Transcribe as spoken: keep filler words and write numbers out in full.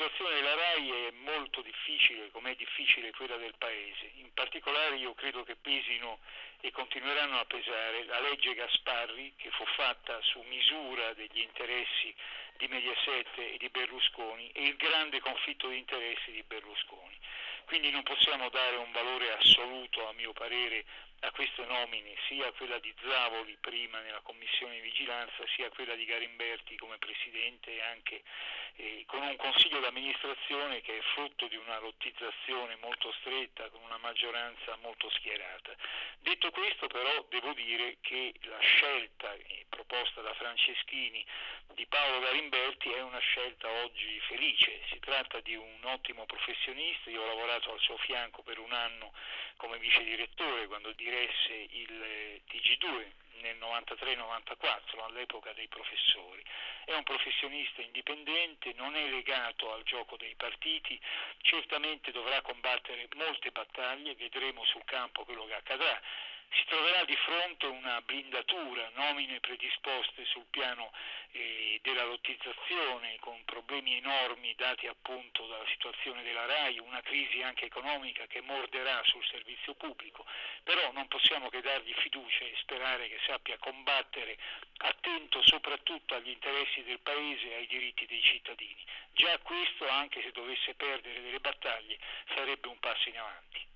situazione della RAI è molto difficile, come è difficile quella del Paese. In particolare io credo che pesino e continueranno a pesare la legge Gasparri, che fu fatta su misura degli interessi di Mediaset e di Berlusconi, e il grande conflitto di interessi di Berlusconi. Quindi non possiamo dare un valore assoluto, a mio parere, a queste nomine, sia quella di Zavoli prima nella commissione di vigilanza, sia quella di Garimberti come presidente, e anche eh, con un consiglio d'amministrazione che è frutto di una lottizzazione molto stretta, con una maggioranza molto schierata. Detto questo, però, devo dire che la scelta eh, proposta da Franceschini di Paolo Garimberti è una scelta oggi felice. Si tratta di un ottimo professionista. Io ho lavorato al suo fianco per un anno come vice direttore quando diresse il T G due nel novantatré novantaquattro, all'epoca dei professori. È un professionista indipendente, non è legato al gioco dei partiti, certamente dovrà combattere molte battaglie, vedremo sul campo quello che accadrà. Si troverà di fronte una blindatura, nomine predisposte sul piano eh, della lottizzazione, con problemi enormi dati appunto dalla situazione della RAI, una crisi anche economica che morderà sul servizio pubblico, però non possiamo che dargli fiducia e sperare che sappia combattere attento soprattutto agli interessi del Paese e ai diritti dei cittadini. Già questo, anche se dovesse perdere delle battaglie, sarebbe un passo in avanti.